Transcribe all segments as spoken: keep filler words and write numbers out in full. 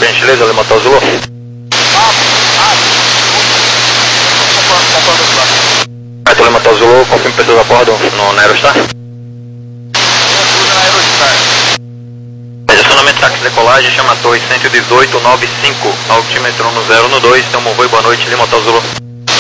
gentileza, Lima Hotel Zulu. Certo, Lima Hotel Zulu, confirme pessoas a bordo no, na Aerostar. Estacionamento táxi decolagem, chama torre cento e dezoito, nove cinco, altímetro no zero no dois, tamo voo, boa noite, Lima Hotel Zulu.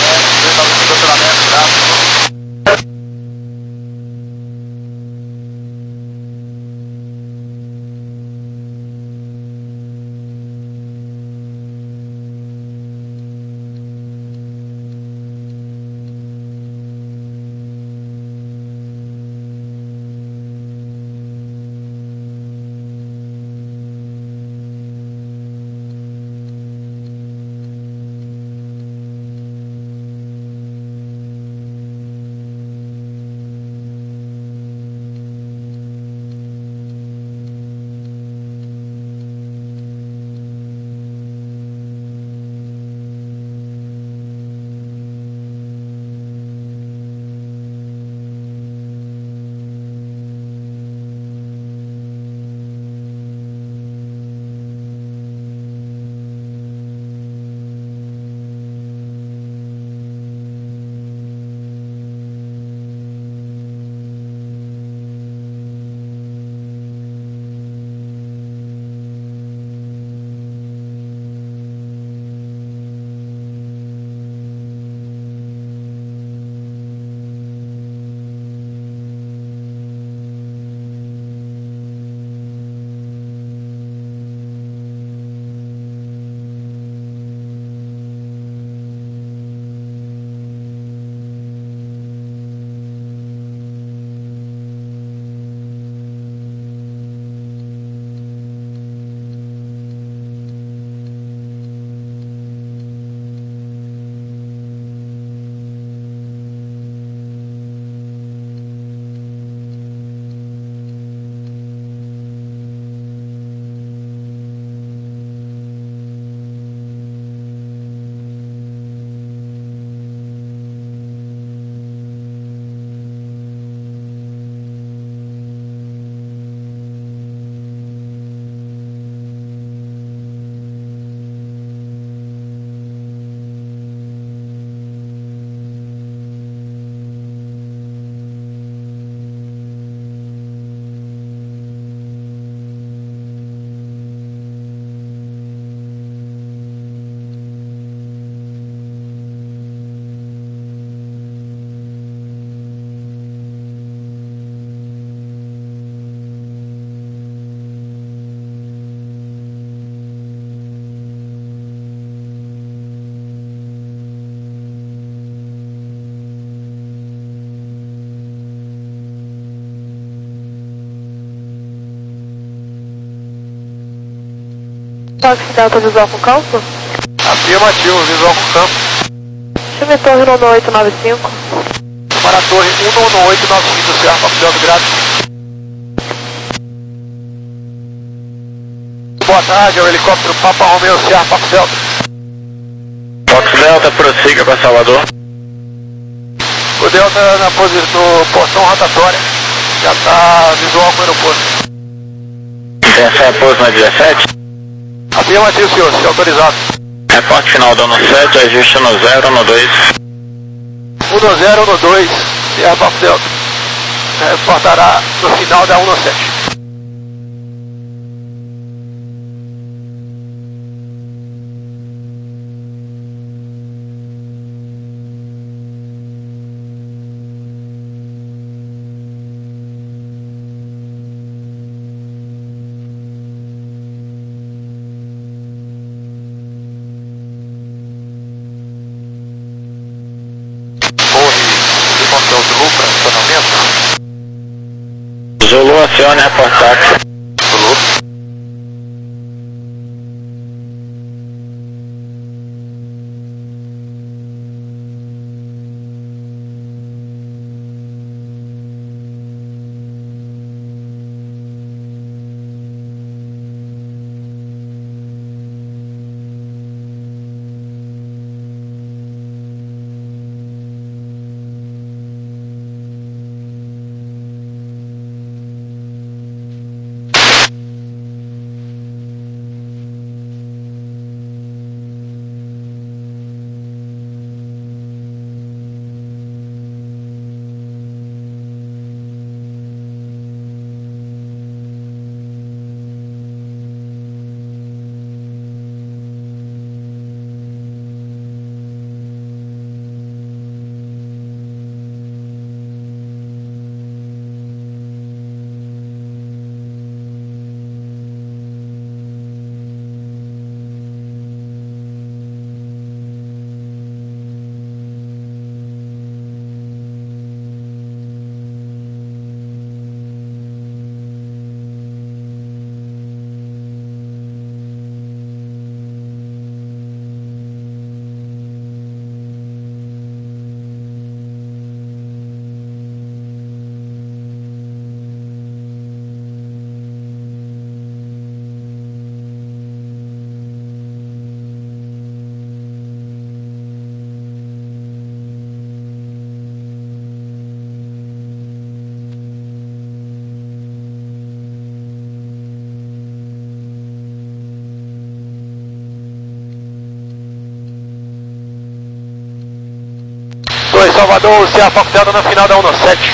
Táxi Delta visual com campo? Afirmativo, visual com campo. Chame torre nove oito nove cinco. Para a torre um nove oito nove cinco, Sierra Papo Delta, grátis. Boa tarde, é o helicóptero Papa Romeo, Sierra Papo Delta. Fox Delta, prossiga para Salvador. O Delta na posição do portão rotatória. Já está visual com o aeroporto. Atenção, pouso na dezessete. Afirmativo, senhor, se autorizado. Reporte final dando sete, ajuste no zero, no dois. um no zero, um no dois, Sierra Papo Delta. Reportará no final da um no sete. Zulu, acione reportar. Zulu. dois, Salvador, Sierra Fox Delta no final da um sete.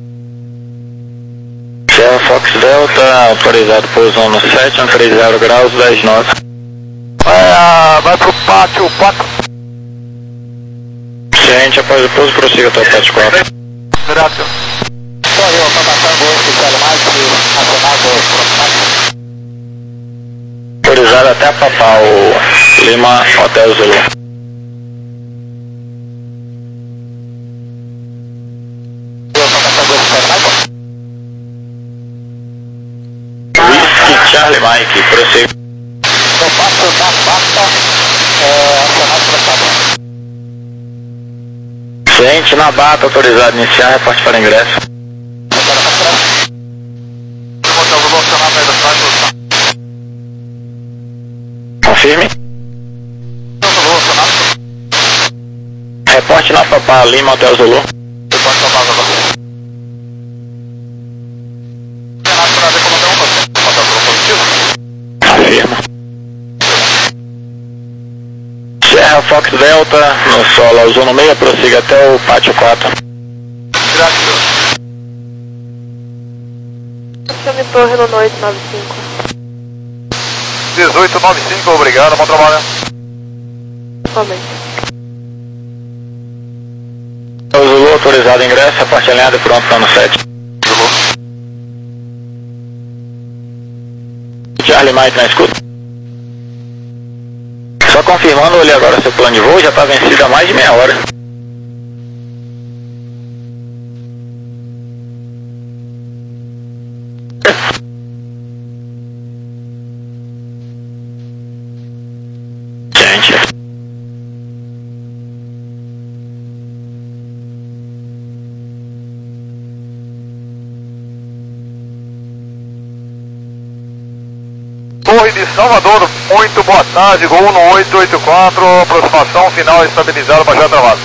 Sierra Fox Delta, autorizado pouso um sete, um trinta graus, dez nove. É, vai pro pátio quatro. Ciente, após o pouso, prossiga até o pátio quatro. Graças. Só eu, para passar o oficial mais que nacional do autorizado até Papau, Lima, Hotel Zulu. Whisky Charlie Mike, prossiga. Eu passo da pasta, é, acionado para cá. Ciente, na bata, autorizado iniciar, reporte para ingresso. Agora para trás. Hotel Zulu, acionado para trás. Confirme. Reporte na Papá, Lima, Hotel Zulu. Reporte na Papá, Zulu. Afirma. Sierra Fox Delta, no solo, Ozono meia, prossiga até o pátio quatro. Graças. Chame Torre no Noite nove cinco. dezoito noventa e cinco, obrigado, bom trabalho. Somente. O Zulu autorizado ingresso, reporte alinhado e pronto para no sete. Zulu. Charlie Mike na escuta. Só confirmando, olhei agora seu plano de voo, já está vencido há mais de meia hora. Gente. Torre de Salvador, muito boa tarde, Gol um oito oito quatro, aproximação final estabilizada, baixar travado.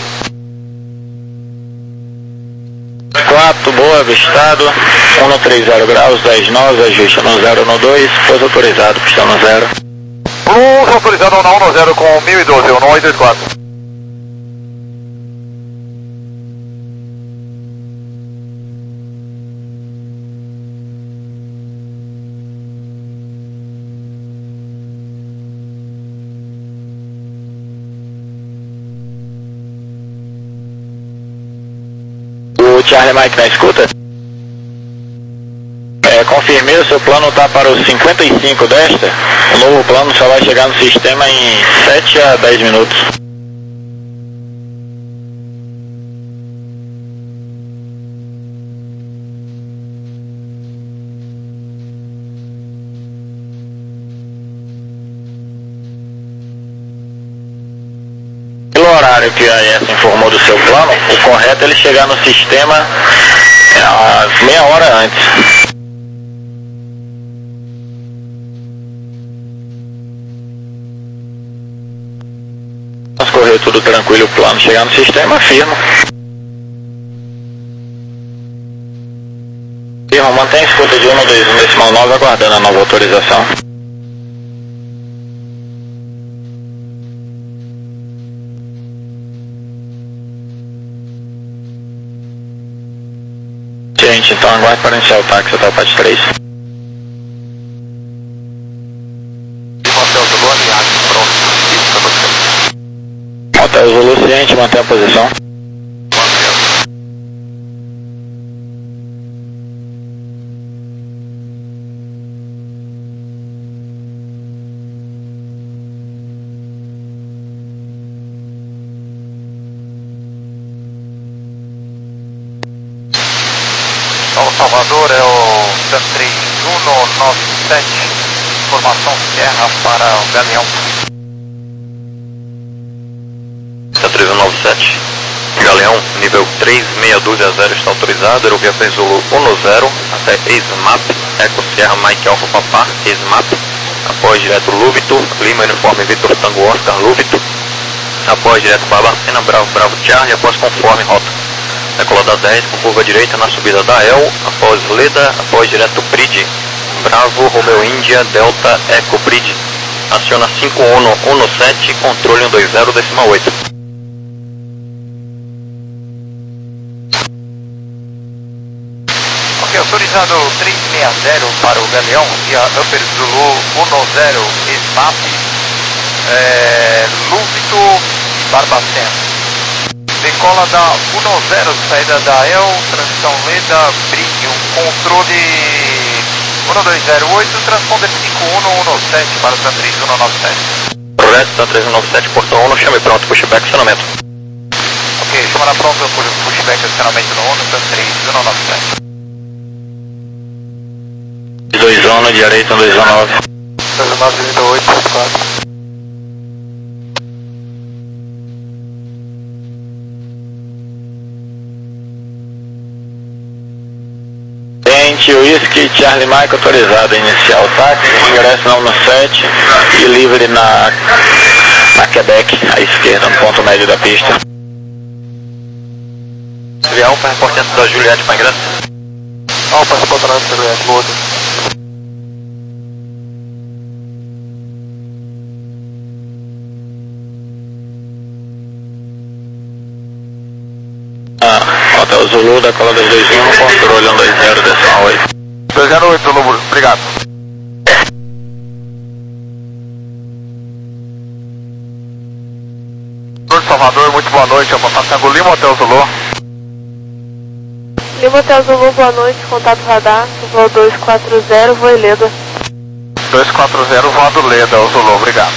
quatro, boa, avistado, um trinta graus, dez nove, ajuste no zero no dois, pouso autorizado, pistão no zero. Plus autorizado na um zero com mil e doze, um oito oito quatro. O Charlie Mike na escuta? É, confirmei, o seu plano está para os cinquenta e cinco desta. O novo plano só vai chegar no sistema em sete a dez minutos. Pelo horário que a I S informou do seu plano, o correto é ele chegar no sistema é, meia hora antes. Correr tudo tranquilo, o plano chegar no sistema, firma. Firma, mantém a escuta de um dois um decimal nove, aguardando a nova autorização. Gente, então aguarde para iniciar o táxi até o pátio três. Hotel Zulu ciente, mantém a posição. Então, Salvador é o três um nove sete, informação Sierra para o Galeão. três um nove sete, Galeão, nível três seis dois zero está autorizado, aerovia Zulu um zero até ESMAP, Eco Sierra Mike Alfa Papá, ESMAP, após direto Lúbito, Lima Uniforme Vitor Tango Oscar Lúbito, após direto Barbacena, Bravo Bravo Charlie, após conforme rota. Decolada dez com curva direita na subida da El, após Leda, após direto Bridge, Bravo Romeo Índia, Delta Eco Bridge, aciona cinco um um sete, controle um dois zero decimal oito. autorizado trezentos e sessenta para o Galeão, via Upper Zulu dez, SMAP, é, Lúbito e Barbacena. Decola da dez, saída da E L, transição Leda, Premium, controle um dois zero oito, transponder cinco um um sete para o Tan três um nove sete. Correto, Tan três um nove sete, portão um, chame pronto, pushback, acionamento. Ok, chamará pronto, pushback, acionamento no um, Tan três um nove sete. dois um, direita, dois um nove. dois um nove, direita oito, quatro. Tente Whisky, Charlie Mike autorizado, inicial táxi, ingresso na um sete e livre na, na Quebec, à esquerda, no ponto médio da pista. Alfa, reportante da Juliette para ingresso. Alfa, reportante da Juliette, outro. Ah, Hotel Zulu, da cola dos dois um, controle um dois zero, decimal oito. dois zero oito, Zulu, obrigado. Salvador, muito boa noite, eu vou passar com o Lima Hotel Zulu. Lima Hotel Zulu, boa noite, contato radar, voo dois quatro zero, voo Leda. dois quatro zero, voado Leda, o Zulu, obrigado.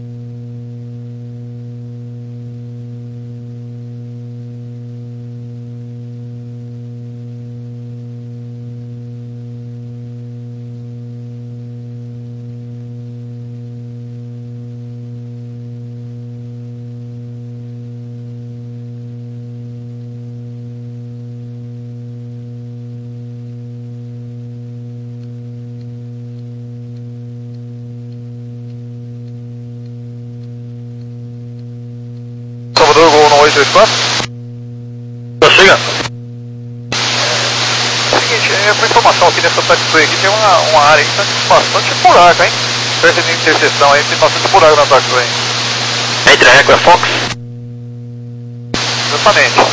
Salvador, voo um oito oito quatro. Prossiga. Seguinte, é uma informação aqui nessa taxiway aqui, tem uma, uma área que está bastante buraco, hein? Perto de interseção aí, tem bastante buraco na taxiway. Entre a Eco e a Fox. Exatamente.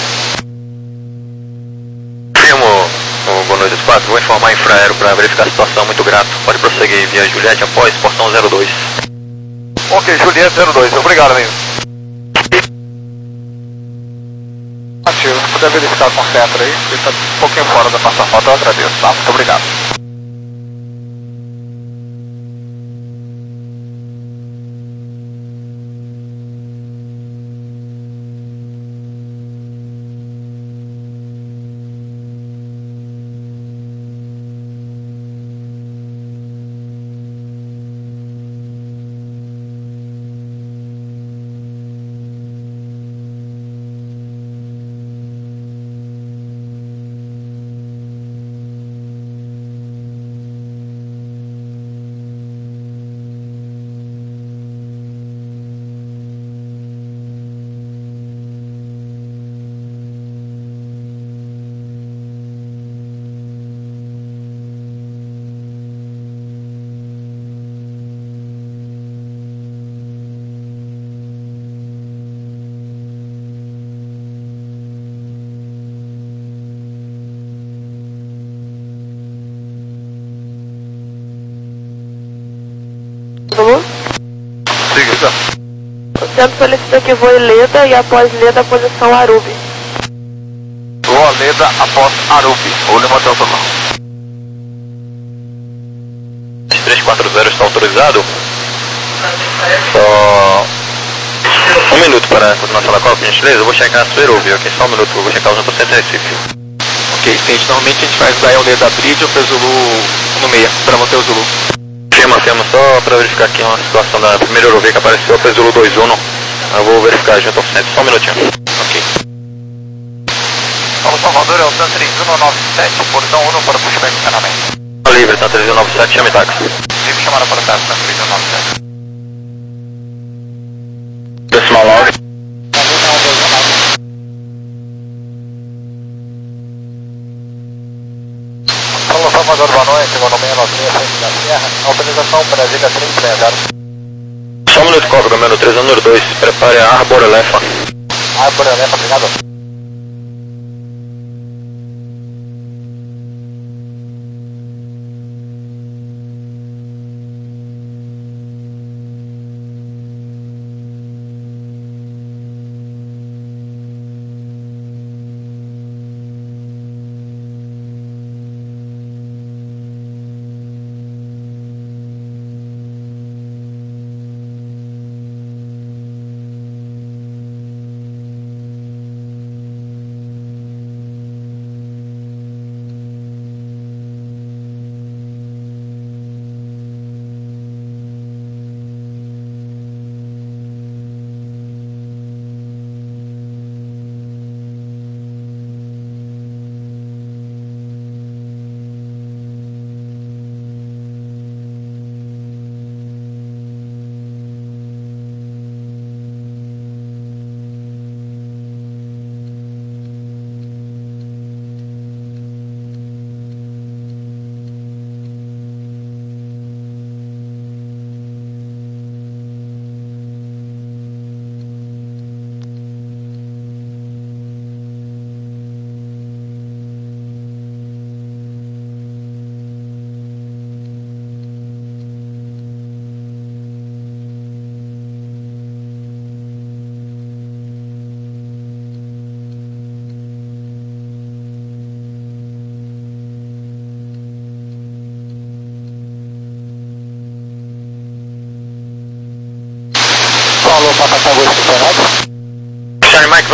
Firmo o Boa Noite quatro, vou informar a Infraero para verificar a situação, muito grato. Pode prosseguir via Juliette após portão zero dois. Ok, Juliette zero dois, obrigado, amigo. Ativo, se puder verificar com o centro aí, ele está um pouquinho fora da nossa foto, eu agradeço, tá? Muito obrigado. Zulu? Siga. O centro solicita que voe Leda e após Leda a posição Arubi. Voa Leda após Arubi, o Lima Hotel Zulu. três quatro zero está autorizado. Só um minuto para a continuação da copa, por gentileza. Eu vou checar a sua Arubi, ok? Só um minuto, eu vou checar os outros centros de Recife. Ok, gente, normalmente a gente faz da Leda Bridge ou para Zulu no meia, para manter o Zulu. Firma, firma, só para verificar aqui uma situação da primeira Arubi que apareceu, a Zulu dois um. Eu vou verificar junto ao centro, só um minutinho. Ok. Paulo Salvador, é o Tan três um nove sete, portão um para pushback de canamento. Livre, Tan três um nove sete, chame táxi. Livre, chamaram para o Tan três um nove sete. Decimal nove. Paulo Salvador, boa noite, meu nome é Novinha, frente da Serra, autorização Brasília três seis zero. Só um minuto, cobra, número três, número dois, prepare a Arbor Elephant. Arbor Elephant, obrigado.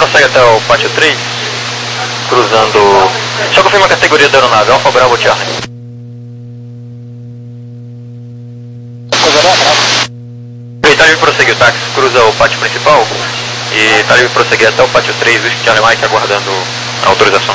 prossegue até o pátio três, cruzando... Só confirma a categoria da aeronave, Alfa Bravo Charlie. Ok, tá livre prosseguir o táxi, cruza o pátio principal e tá livre prosseguir até o pátio três, o Charlie Mike aguardando a autorização.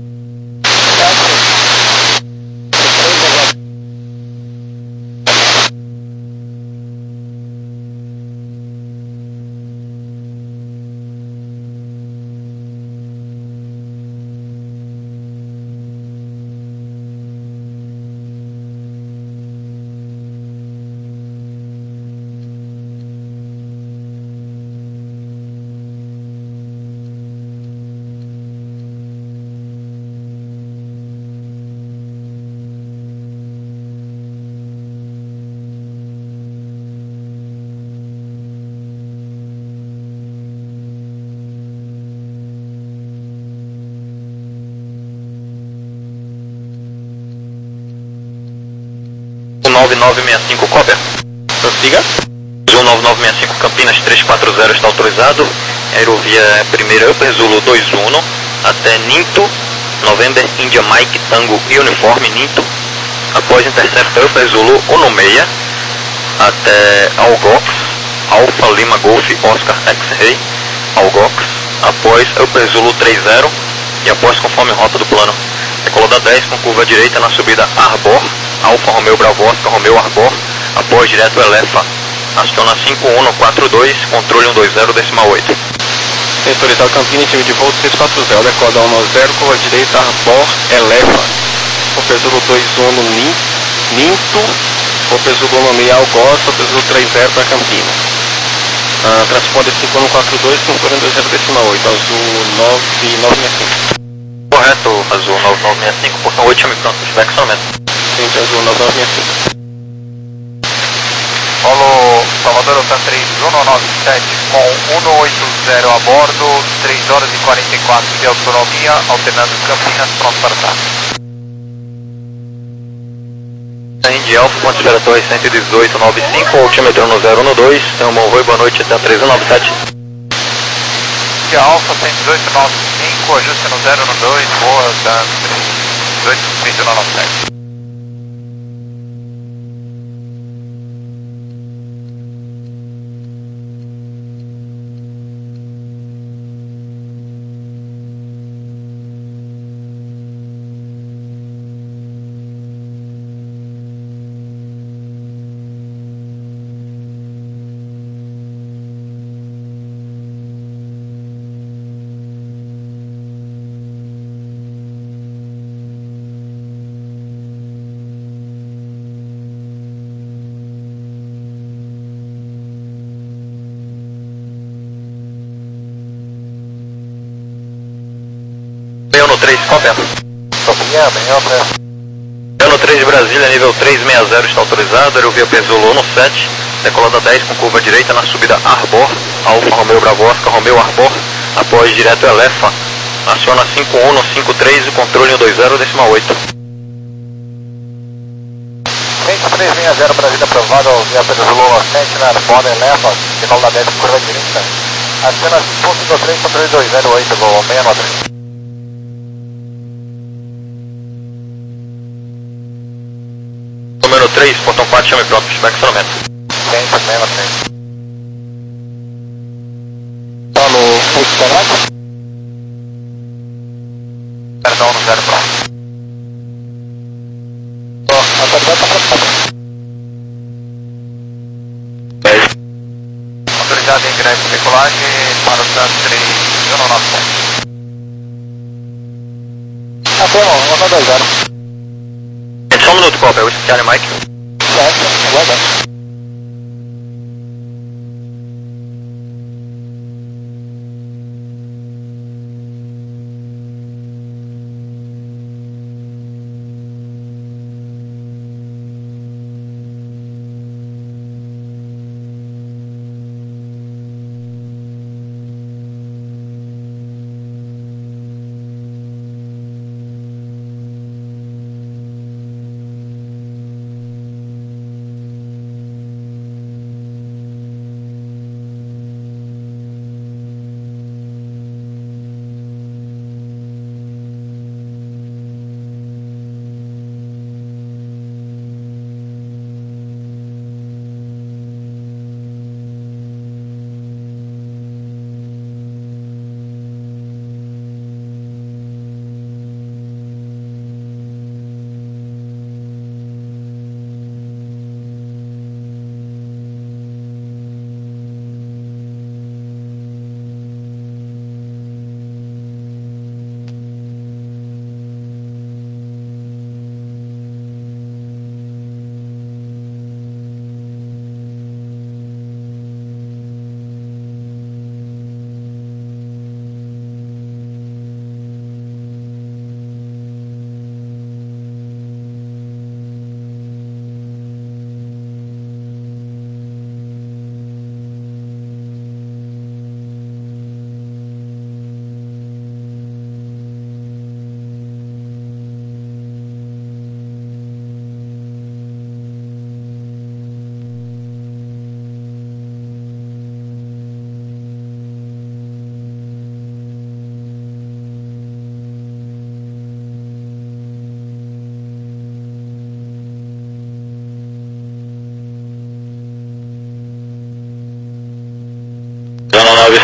nove nove seis cinco, cópia. Prossiga. um nove nove seis cinco Campinas três quatro zero está autorizado. Aerovia primeira Upper Zulu dois um até Ninto, November India Mike Tango Uniforme Ninto. Após Interceptor Upper Zulu um seis até Algox, Alfa Lima Golf Oscar X-Ray, Algox. Após Upper Zulu três zero e após conforme rota do plano. Decola da dez com curva direita na subida Arbor, Alfa Romeo Bravo Oscar Romeo Arbor, após direto Elefa. Aciona cinco um quatro dois, controle um dois zero, decimal oito. Autorizado Campinas, time de voo três quatro zero, decola um zero, curva direita Arbor, Elefa. Upper Zulu dois um Ninto, Upper Zulu um seis Algoz, Upper Zulu três zero para Campinas. Ah, transponder cinco um quatro dois, controle um dois zero, decimal oito, azul nove nove seis cinco. Correto, azul nove nove seis cinco, portão oito, chame pronto, estiver acionamento. Gente, azul nove nove seis cinco. Polo Salvador Alta três um nove sete com cento e oitenta a bordo, três horas e quarenta e quatro de autonomia, alternando Campinas, pronto para táxi. Indy Alfa, ponte giratória cento e dezoito nove cinco, altímetro no zero um dois, tem um bom voo e boa noite até três um nove sete. Indy Alfa cento e dezoito nove cinco, ajuste no zero um dois, boa da três dezoito trinta e um nove sete. Leono três, cópia. Copinha, bem, óbvio. Leono três Brasília, nível três seis zero está autorizado, aerovia Zulu um sete, decolada dez com curva direita na subida Arbor, Alfa Romeo Bravo Oscar Romeo Arbor, após direto Elefa, aciona cinco um cinco três, o controle um dois zero, decimal oito. vinte e três seis zero Brasília aprovado, via Zulu sete na Arbor, Elefa, decolada dez com curva direita, aciona cinco um cinco três, controle dois zero oito, voo seis nove três. Número três, portão quatro, chame pronto, estiver acionamento. seis nove três. Tá no funcionamento? Perdão, no zero pronto. Ó, a tabela tá pronta. dez. Autorizado em greve de decolagem para o TAN três um nove sete. Ah, foi não, uma dois zero. Só um minuto, cópia, o Charlie Mike. Certo, aguardando.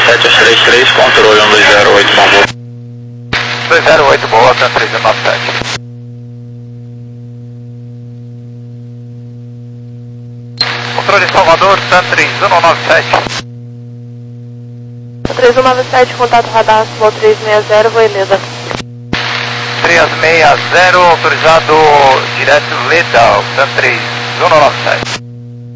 sete três três, controle um dois zero oito, bom voo. dois zero oito, boa, Tan três um nove sete. Controle Salvador, Tan três um nove sete. três um nove sete, contato radar, voo três seis zero, Voeleda. três seis zero, autorizado direto Leda, Tan três um nove sete.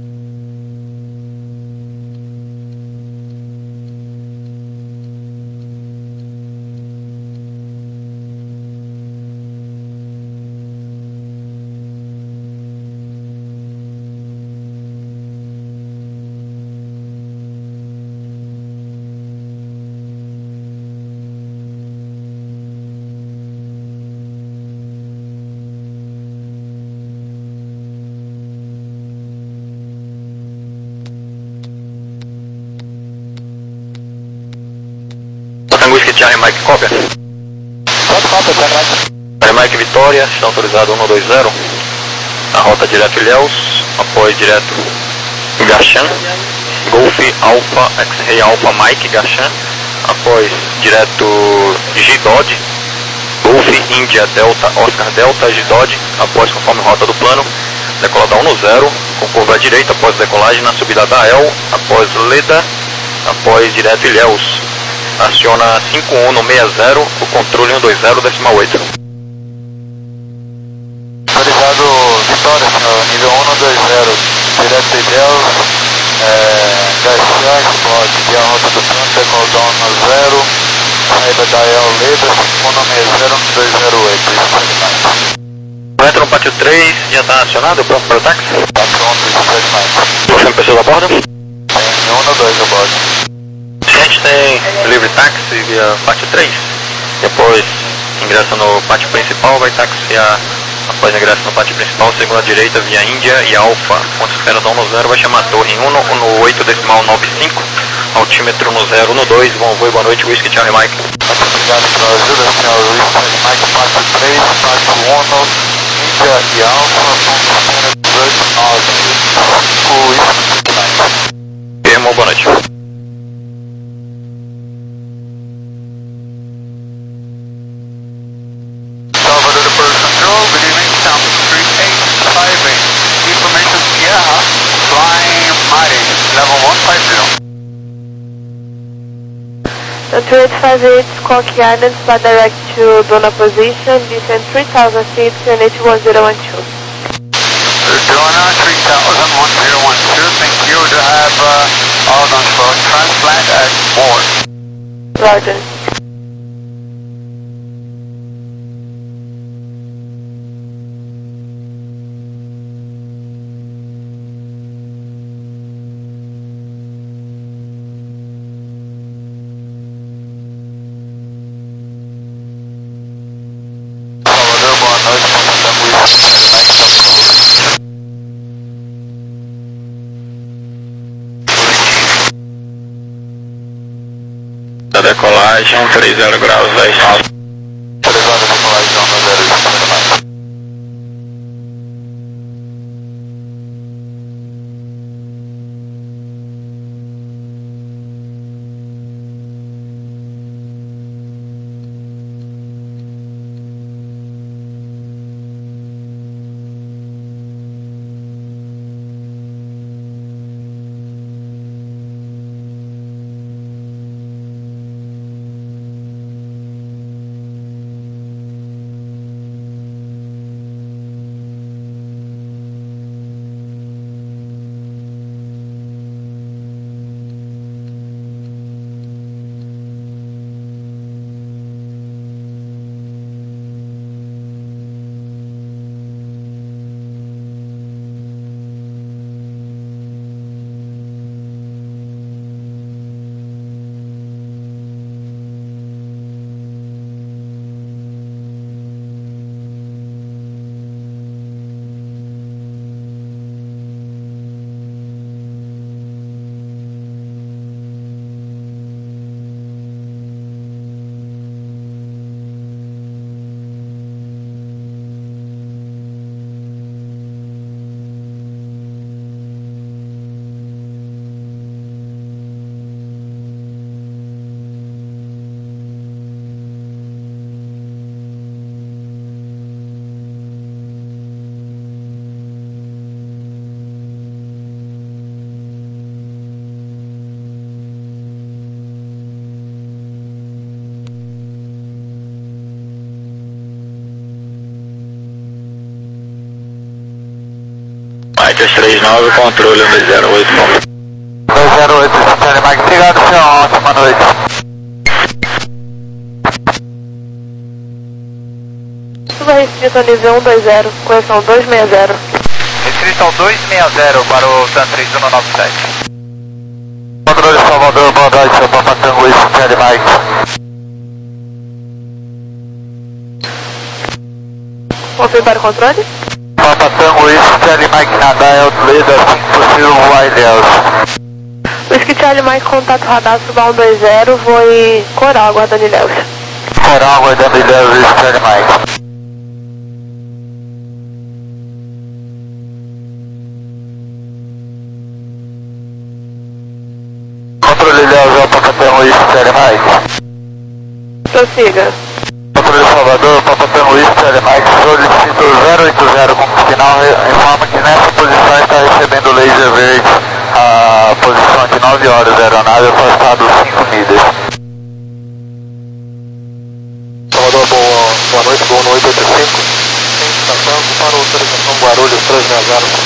Whisky Charlie Mike cópia. Pode cópia, Charlie. Charlie Mike Vitória, está autorizado um dois zero. A rota direto Ilhéus, apoio direto Gachan. Golf Alpha, X-Ray Alpha Mike Gachan. Apoio direto Gidod. Golf India Delta, Oscar Delta Gidod. Após conforme rota do plano. Decolada um zero, com curva à direita após decolagem na subida da El. Após Leda, após direto Ilhéus. Aciona cinco um no seis zero, o controle um dois zero, decimal oito. Autorizado Vitória, senhor, nível um dois zero, direto Ilhéus, é, Garcia, explode, guia a rota do plano, decolada um zero, saída da E L Leda, cinco um no seis zero, um dois zero oito, isso é Metro no pátio três, já está acionado, pronto para o táxi? Está pronto, isso é demais. Você pessoas a bordo? Tem um dois a bordo. A gente tem livre táxi via pátio três, depois ingressa no pátio principal, vai taxiar após ingresso no pátio principal, segunda direita via Índia e Alfa, quando espera da um zero vai chamar a torre em um no oito decimal nove cinco, altímetro no zero no dois, bom voo e boa noite, Whisky Charlie Mike. Muito obrigado pela ajuda, senhor Whisky Charlie Mike, pátio três, pátio um, Índia e Alfa, com dezoito nove, o Whisky Charlie Mike. Irmão, boa noite. The two eight five eight, Cocky Islands, by direct to Dona position, descend three thousand feet, N H one zero one two. Dona three thousand one zero one two, thank you to have uh, all done for transplant at board. Roger. Da decolagem, três zero graus, dez nove. Autorizado a decolagem um zero mais. três três nove, controle um dois zero oito. dois zero oito, Charlie Mike, obrigado, senhor, ótima noite. Tudo restrito ao nível cento e vinte, correção duzentos e sessenta. Restrito ao duzentos e sessenta para o TAM três um nove sete. Controle Salvador, boa noite, seu Papa Tango, isso, Charlie Mike. Open para o controle? Papa Tango, isso, Charlie Mike, nada, é o líder, assim que possível, voar Ilhéus. Whisky Charlie Mike, contato radar, suba cento e vinte, voe Coral, aguardando Ilhéus. Coral, aguardando Ilhéus, isso, Charlie Mike. Controle Ilhéus, é o Papa Tango, isso, Charlie Mike. Prossiga. Controle Salvador, Papa Tango, isso, Charlie Mike, solicito zero oito zero como sinal, informa que nessa posição está recebendo laser verde, a posição de nove horas, aeronave afastado cinco milhas. Salvador, boa, boa noite, boa noite, oito cinco, sem estação, para autorização Guarulhos, três sessenta.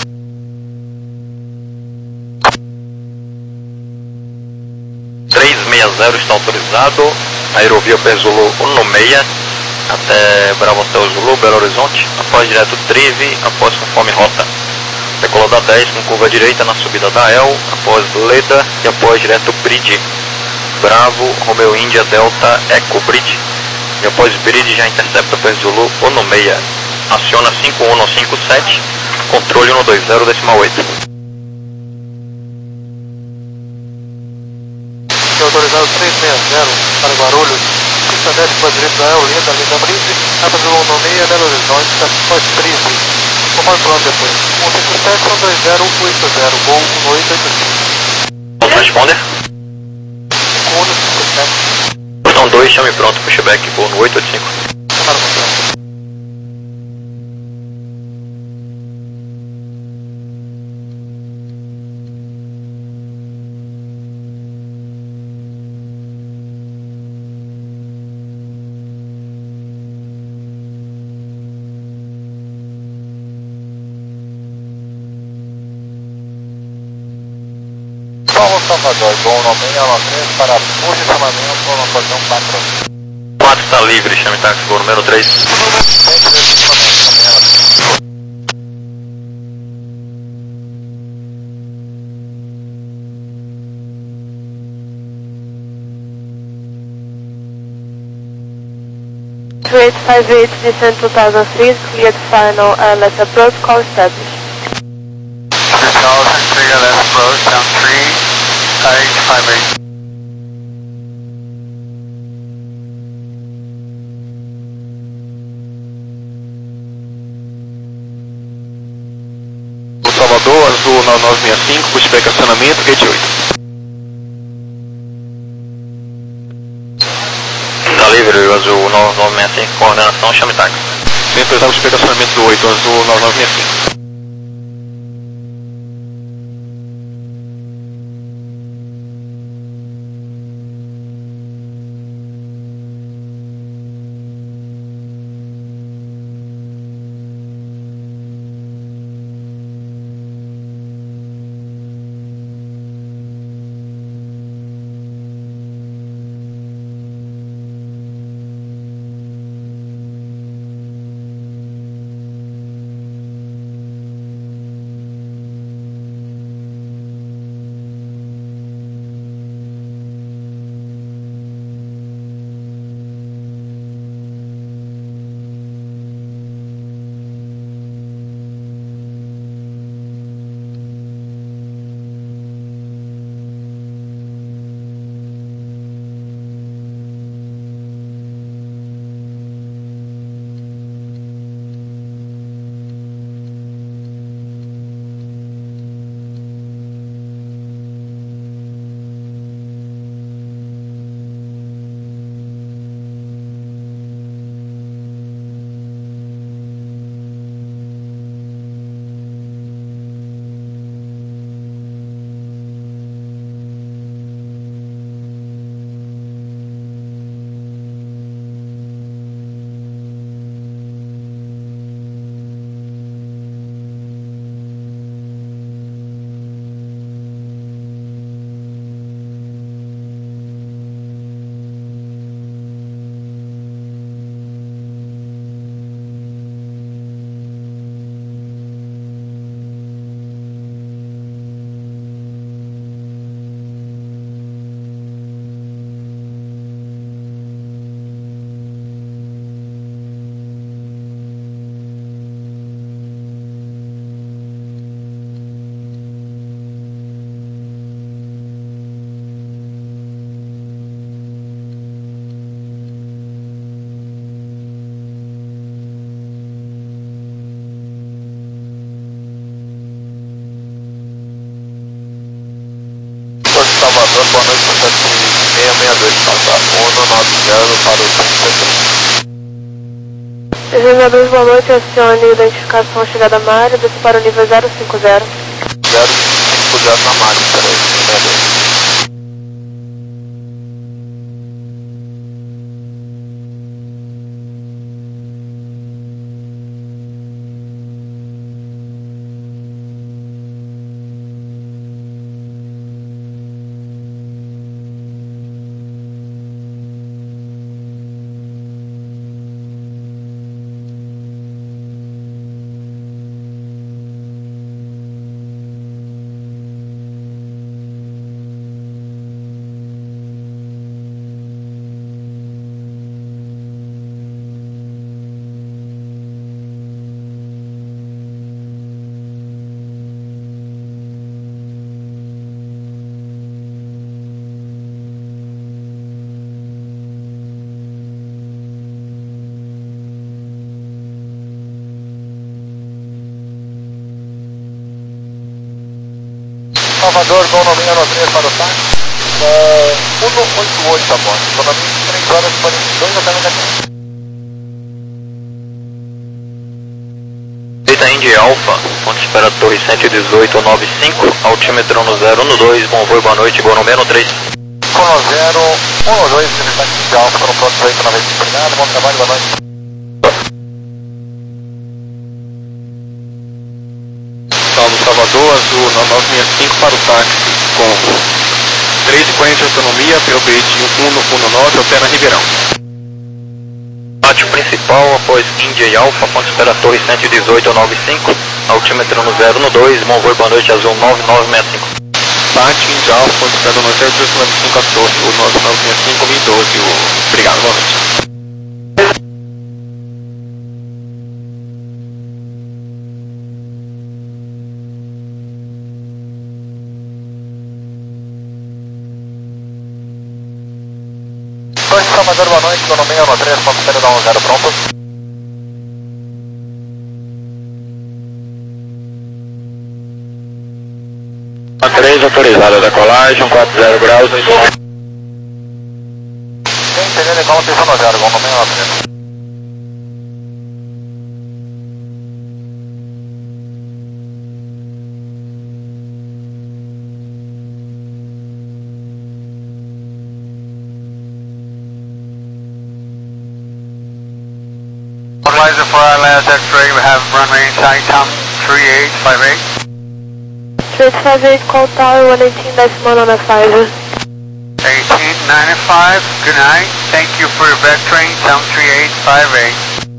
três sessenta está autorizado, aerovia Zulu um seis até Bravo Hotel Zulu, Belo Horizonte, após direto Trive, após conforme rota. Decola da dez com curva direita na subida da El, após Leda e após direto Bridge. Bravo, Romeo Índia, Delta, Eco Bridge. E após Bridge já intercepta P Zulu um seis. Aciona cinco um cinco sete, controle um dois zero decimal oito. Autorizado três sessenta para Guarulhos, pista dez para a direita da El, Leda, Leda Bridge, P Zulu um seis, Belo Horizonte, após Trive. Conforme plano depois. um cinco sete, um dois zero oito zero, voo um oito oito cinco. Transponder. cinco um cinco sete. Botão dois, chame pronto, pushback, voo no oito oito cinco. Para o controle. Salvador, bom nome três para posicionamento no portão quatro. quatro está livre, chame táxi, voo número três. two eight five eight, descent two thousand feet, cleared final, uh, let's approach, call established. two thousand, clear, let's approach, down three. eight five eight. O Salvador, azul nove nove seis cinco, pushback acionamento, gate oito. Está livre, o azul nove nove seis cinco, coordenação, chame táxi. Centro exato, pushback acionamento do oito, azul nove nove seis cinco. zero para o trinta e três. Desenhadores, boa noite, acione identificação chegada à área, desce para o nível zero cinco zero. zero cinco zero na máquina, peraí. Salvador, economia nove três para o táxi, com cento e oitenta e oito a bordo, economia três horas e quarenta e dois até negação. Delta Indy Alpha, ponto de espera Torre cento e dezoito nove cinco, altímetro no zero um dois, bom voo, boa noite, economia no três. Cono zero um dois, Delta Indy Alpha, no pronto oito nove cinco, obrigado, bom trabalho, boa noite. Salvador, Azul nove seis cinco para o táxi com três e quarenta de autonomia, pelo B de cento e dezenove, altera Ribeirão. Pátio principal após Indy Alpha, ponto de espera Torre cento e dezoito nove cinco, altímetro no zero um dois, bom voo, boa noite, Azul nove nove seis cinco. Pátio Indy Alpha, ponto de espera no zero dois nove cinco a Torre, o nove nove seis cinco, mil e doze, obrigado, boa noite. Torre Salvador, boa noite, economia no três, ponto zero um zero, pronto. três autorizada da colagem, quatro zero graus, oito nove. Quem entendeu legal, atenção no zero, economia no três. Organizer for I L S X-ray, we have runway inside Tom three eight five eight. three eight five eight, call tower one eighteen decimal on a five. eighteen ninety-five, good night. Thank you for your vectoring, Tom three eight five eight.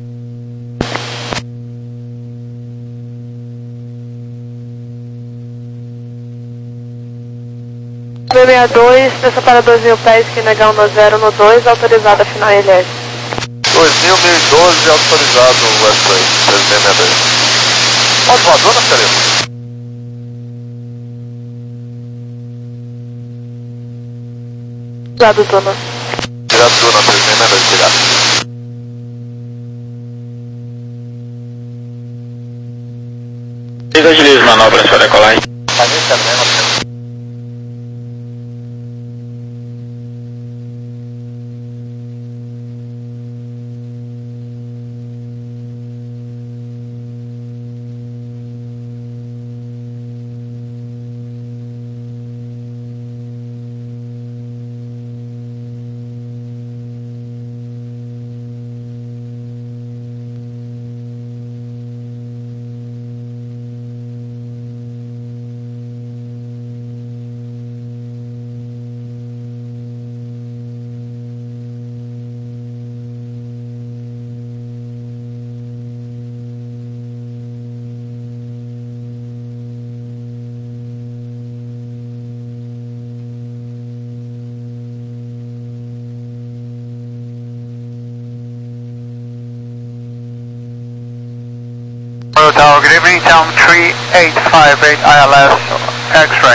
sessenta e dois, desça para dois mil pés, que negão no zero no dois, autorizada final L S. dois mil, mil e doze, autorizado o Westway, três seis seis dois. Pode voador, não, Felipe? Obrigado, dona. Direto do na três seis seis dois, obrigado. Desagilize manobras para decolar. Tá nesse mesmo, Tower, good evening, Tom three eight five eight I L S X-ray.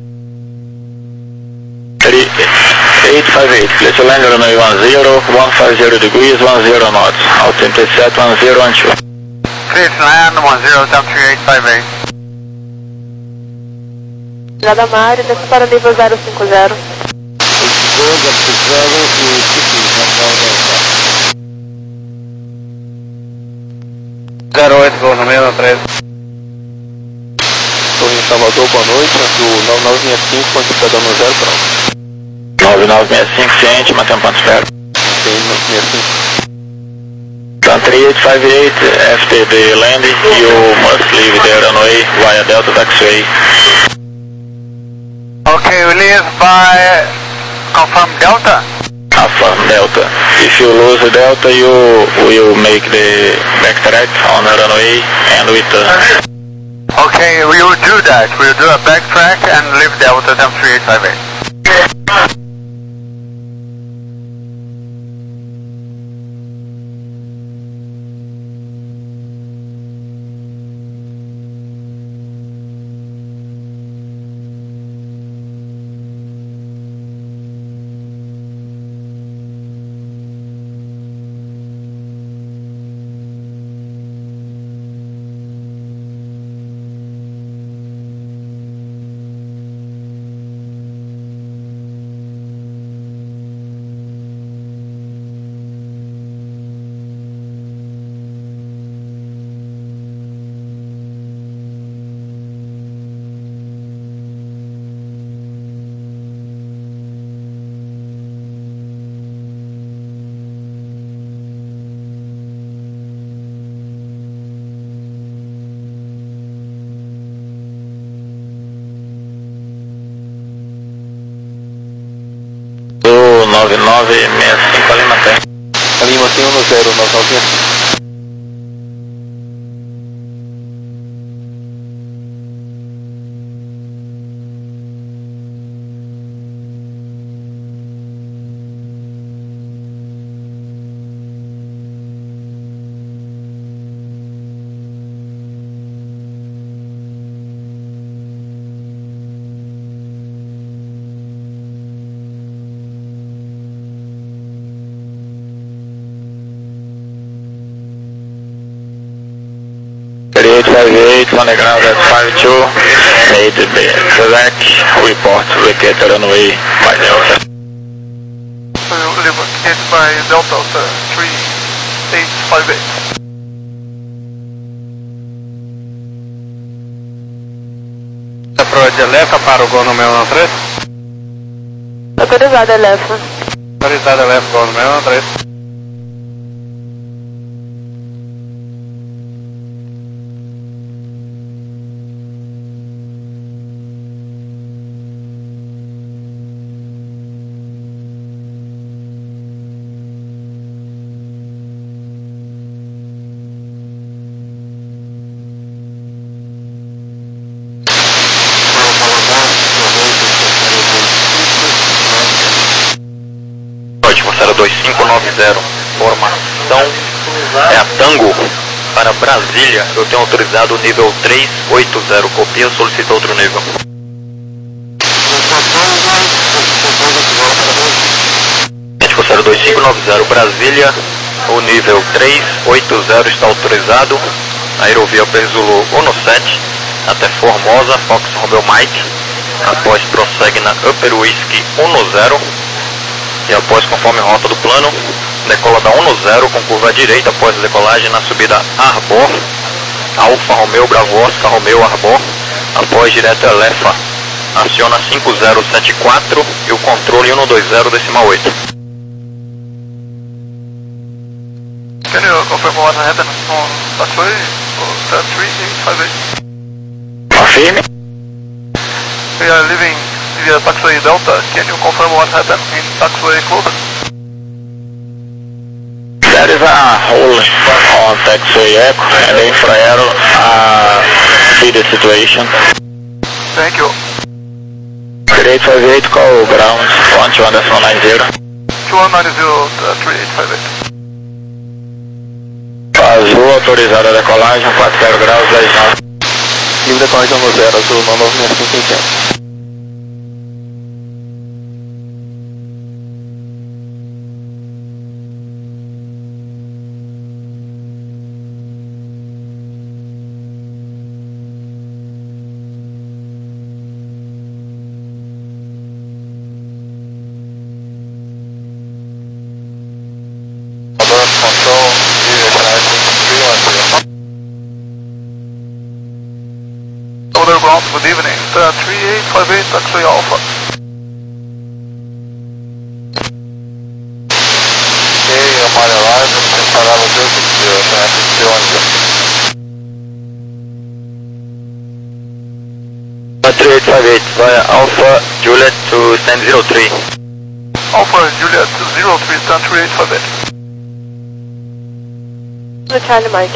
three eight five eight, place to land runway one zero, one five zero degrees, one zero knots, altitude set one zero one two. Clear to land, one zero, Tom three eight five eight. Obrigada, Mari, desça para o nível zero cinco zero. Dois, zero, e Gol no meio três. Torre em Salvador, boa noite. Do nove nove seis cinco, ponto de cada no zero, pronto. nove nove seis cinco, ciente, mantém um ponto zero. Sim, nove seis cinco. three eight five eight, after the landing, you must leave the runway via Delta Taxiway. Okay, release by confirm Delta. Affirm Delta. If you lose the Delta, you will make the backtrack on the runway and return. Okay, we will do that. We will do a backtrack and leave Delta them three eight five eight. nove nove seis cinco, ali mantém. Ali mantém um no zero, nove nove seis cinco. three eight five eight, on the ground at five two, made the back, report, vacate runway by Delta. So you locate by Delta three eight five eight. Approach Elefa para o Gol no meio três. Autorizado, Elefa. Autorizado Elefa, Gol no meio três. dois cinco nove zero, formação é a Tango para Brasília. Eu tenho autorizado o nível três oito zero, copia, solicita outro nível. zero dois cinco nove zero, Brasília, o nível três oito zero está autorizado. Aerovia Perzulu um sete até Formosa, Fox Romeo Mike. Após prossegue na Upper Whiskey um zero. E após, conforme rota do plano, decola da um zero com curva à direita após a decolagem na subida Arbor, Alfa Romeo Bravo Oscar Romeo Arbor, após direto Elefa, aciona cinco zero sete quatro e o controle um dois zero decimal oito. Can you confirm what happened on taxiway or three eight five eight? Confirme. We are leaving via taxiway Delta. Can you confirm what happened in taxiway Clover? There is a hole on taxiway Echo and the infraero uh, see the situation. Thank you. three eight five eight, call ground, one two one nine zero. two one nine zero, three eight five eight. Azul, autorizada a decolagem, quatro zero graus, dez nove. Livre decolagem no zero, azul, nove nove seis cinco oitenta. good evening. Uh, three eight five eight, taxi Alpha. Okay, Amara Live, separava dois de ônibus. three eight five eight via Alpha Juliet to stand zero three. Alpha Juliet to zero three, stand three eight five eight. No Charlie Mike.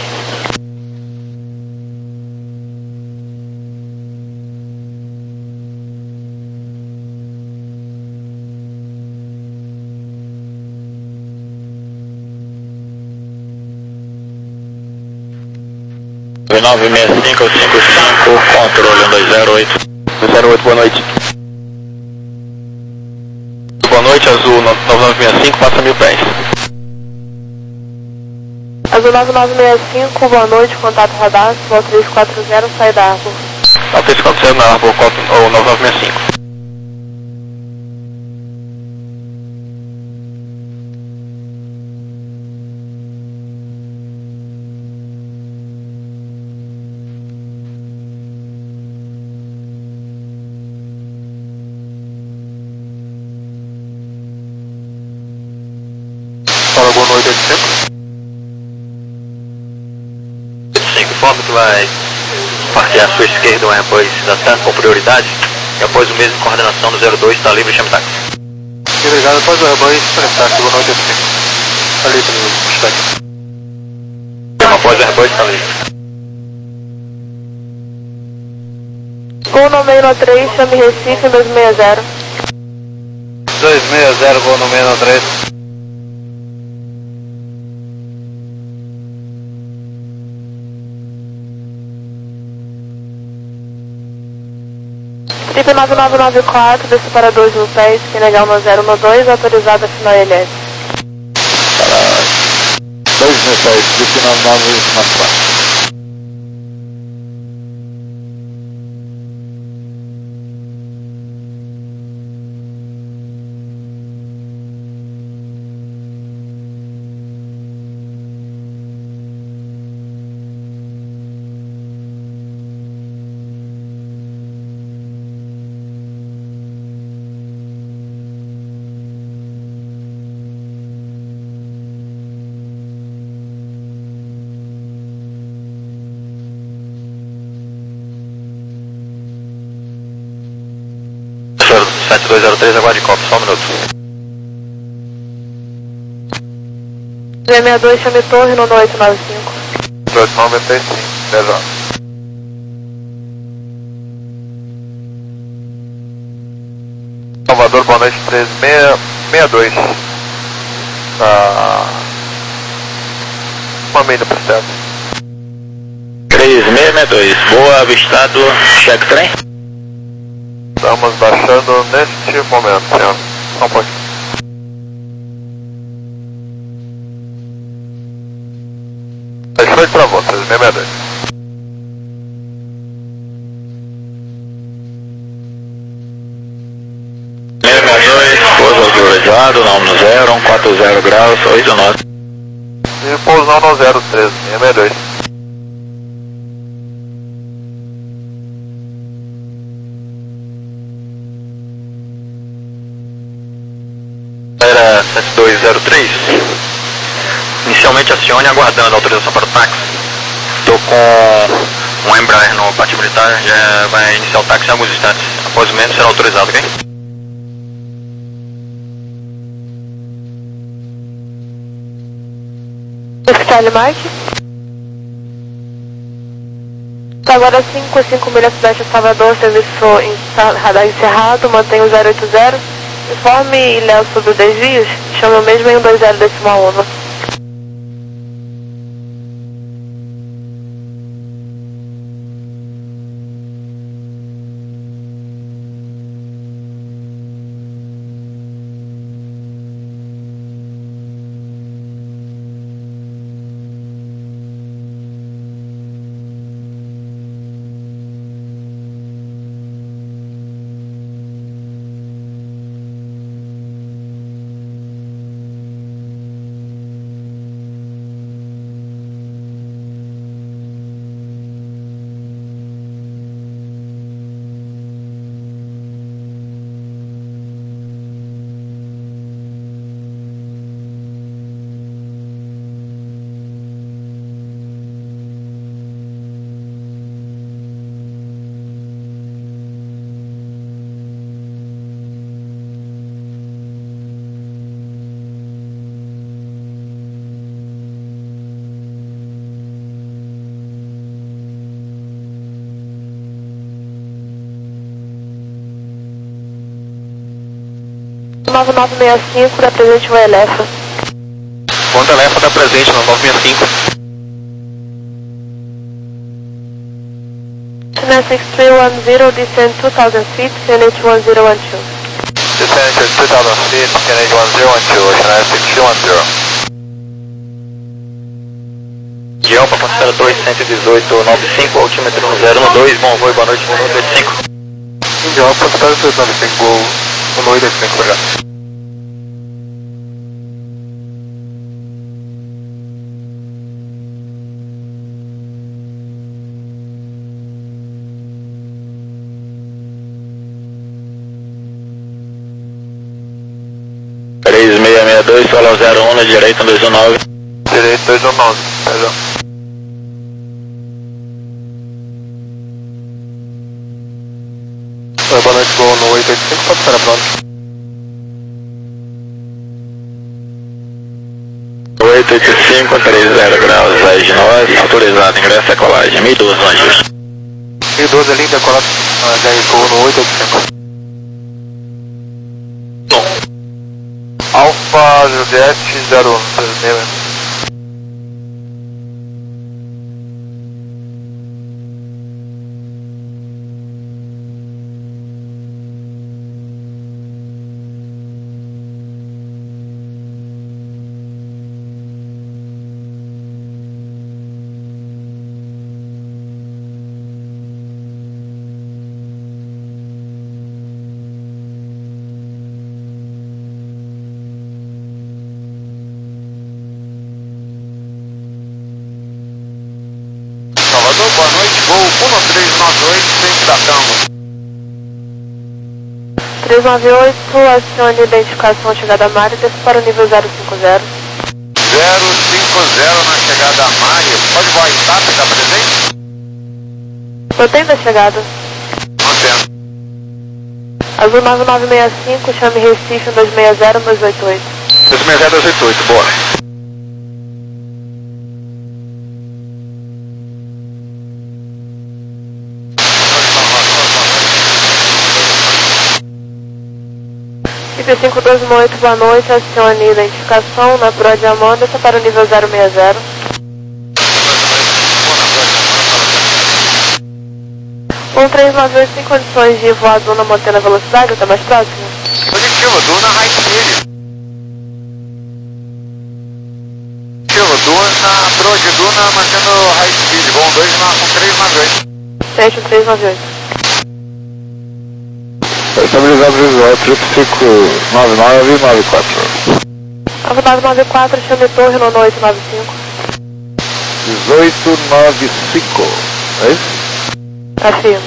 nove seis cinco cinco cinco, controle um dois zero oito. dois zero oito, boa noite. Boa noite, Azul nove nove seis cinco, passa mil pés. Azul nove nove seis cinco, boa noite, contato radar, Vol três quatro zero, sai da Arbor. três quatro zero na Arbor, ou nove nove seis cinco. Fala, boa noite, oito cinco. oito cinco, informe que vai partir à sua esquerda um Airbus Citation com prioridade e após o mesmo em coordenação no zero dois está livre, chame táxi. Obrigado, após o Airbus, chame táxi, boa noite, oito cinco. Está livre no estádio. Após o Airbus está livre. Gol número três, chame Recife dois seis zero. dois seis zero, gol número três. Tipo nove nove nove quatro, desce para dois mil pés, que legal no zero um dois, autorizado a final L S. dois mil pés, tipo nove nove nove quatro. sete dois zero três, aguarde copo, só um minuto. seis seis dois, chame Torre no oito nove cinco. oito nove cinco, dez horas. Salvador, boa noite, três seis seis dois. Ah, uma milha para o céu. três seis seis dois, boa, avistado, cheque trem. Estamos baixando neste momento, senhor. Só um pouquinho. Fechou de travou, três seis seis dois. seis seis dois, pouso autorizado, não no zero, um quatro zero graus, oito nove. E pouso não no zero, três seis seis dois. Era sete dois zero três. Inicialmente acione aguardando a autorização para o táxi. Estou com um Embraer no pátio militar, já vai iniciar o táxi em alguns instantes. Após o menos será autorizado, ok? Charlie Mike. Agora cinco, cinco milhas sudeste de Salvador, serviço em radar encerrado, mantenha o zero oito zero. Informe Ilhéu sobre os desvios, chame o mesmo em um dois zero decimal um. nove nove seis cinco, da presente o Elefa. Quanto Elefa da presente no nove seis cinco. Chennai six three one zero, descend two thousand feet, C N H one zero one two. Descend to two thousand feet, C N H one zero one two, Chennai six three one zero. De Alfa, Pastela dois cento e dezoito, nove cinco, altímetro no zero um dois, bom voo, boa noite, boa noite, oito cinco. De Alfa, Pastela dois nove cinco, um oito cinco, obrigado. três seis seis dois, solo zero um, na direita dois um nove. Direito dois um nove, perdão. Boa noite, voo no oito oito cinco, pode estar pronto. oito oito cinco, trinta graus, dez de nós, autorizado, ingresso a colagem, mil e doze, não ajuste. mil e doze, linda, colado, H I voo no oito oito cinco. Alfa Juliette zero um, dois mil. Salvador, boa noite, voo um três nove oito, frente da Tango. três nove oito, acione identificação chegada a Mari, desça para o nível zero cinco zero. zero cinco zero na chegada a Mari, pode voar em TAP, tá presente? Mantendo a chegada. Mantendo. Azul nove nove seis cinco, chame Recife dois seis zero dois oito oito. dois seis zero dois oito oito, boa. I P cinco dois um oito, boa noite, acione identificação na Proa de Amanda, desça para o nível zero seis zero. um três nove oito, tem condições de voar a Duna mantendo a velocidade até mais próximo? Positivo, Duna High Speed. Positivo, Duna, Proa de Duna mantendo High Speed, voo dois com três nove oito. Sete um três nove oito. Estabilizado visual, triplo cinco nove nove nove quatro. nove nove nove quatro, chame Torre no oito nove cinco. dezoito nove cinco, é isso? Afirmo.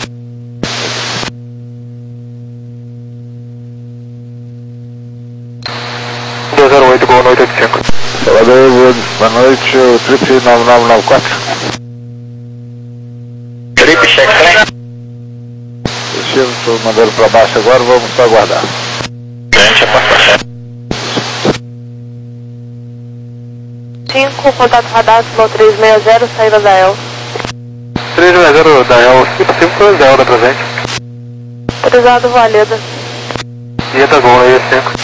dois zero oito, boa noite, oito cinco. Salvador, boa noite, o triplo nove nove nove quatro. Trip check trem. Estou mandando para baixo agora, vamos só aguardar. Gente, a porta chefe. cinco, contato radar, Slow três seis zero, saída da El. três seis zero da El, cinco cinco da El da presente. Autorizado, Valeda. Dieta Gol, aí cinco.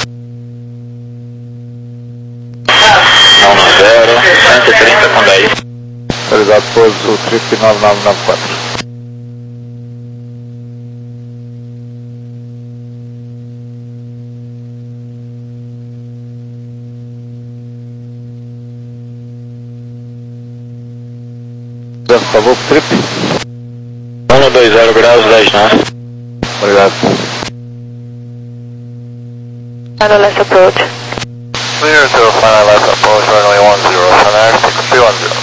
Não, no zero, cento e trinta com dez. Autorizado, pouso, o trip nove nove nove quatro. Por favor, trip. um dois zero graus, dez nós. Obrigado. Final left approach. Clear to final left approach, runway one zero, final six three one zero.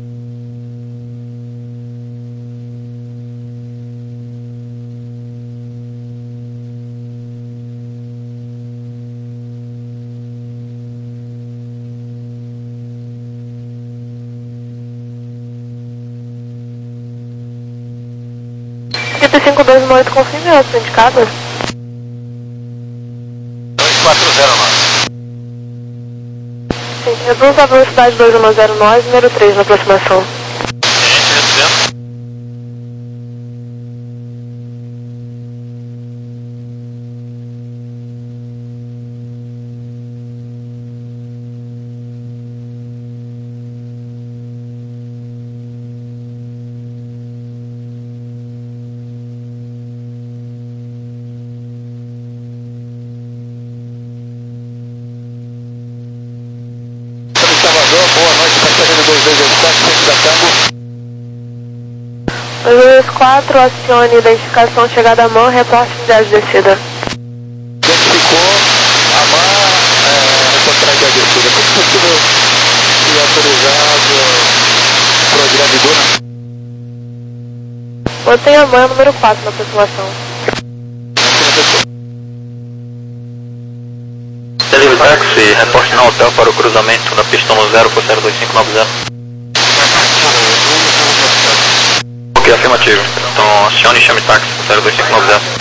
I P cinco dois um oito, confirme a sua indicada. dois quatro zero nove. Sim, reduza a velocidade dois um zero nove, número três na aproximação. Gente, reduzendo. dois dois quatro, acione identificação chegada à mão, reporte de descida. Identificou a mão, é, reportar de descida. Como possível se autorizado para o gravidura? Mantenha a mão número quatro na aproximação. Delivery Taxi, reporte no hotel para o cruzamento da pista um zero por zero dois cinco nove zero. Ok, afirmativo. Então acione e chame táxi por zero dois cinco nove zero.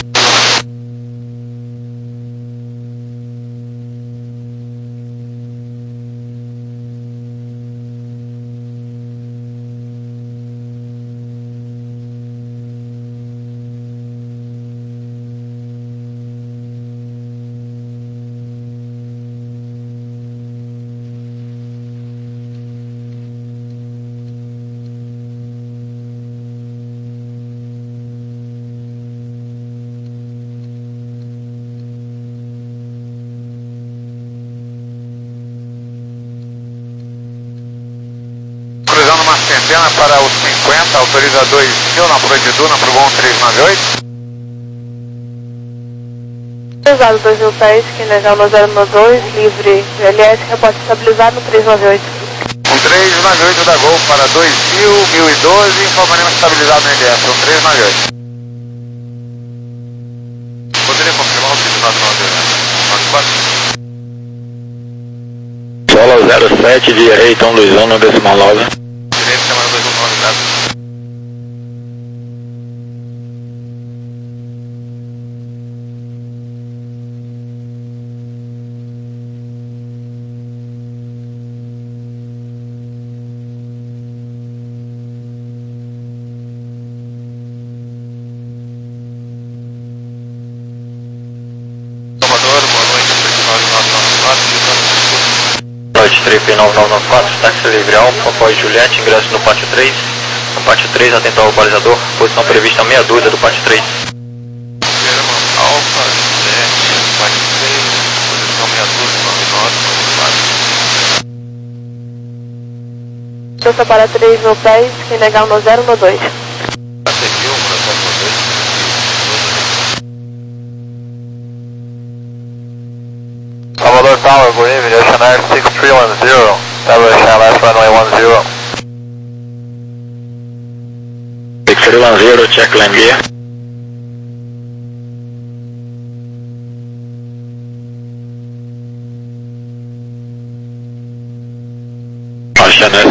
Cruzando uma centena para os cinquenta, autoriza dois mil na Proa de Duna para o Gol três nove oito. Pesado dois mil pés, que negar no zero nove dois, livre L S, reporte estabilizado no três nove oito. Um três nove oito da Gol para dois mil, mil e doze, informaremos estabilizado no L S, um três nove oito. Poderia confirmar o três nove nove oito? Solo zero sete, direita um dois um, decimal nove. Direito, semana dois um nove, graças. Salvador, boa noite, três nove nove nove quatro. Noite, trip nove nove nove quatro, táxi livre Alfa, após Juliette, ingresso no pátio três. No pátio três, atento ao balizador, posição prevista meia dúzia do pátio três. Alfa, Juliette, pátio três, posição meia dúzia, nove nove nove quatro. Força para três mil pés, que negar no zero nove dois. Atendiu, coração de vocês. Salvador Tower, good evening, Ocean Air six three one zero, establish last runway one zero. six three one zero, check land gear.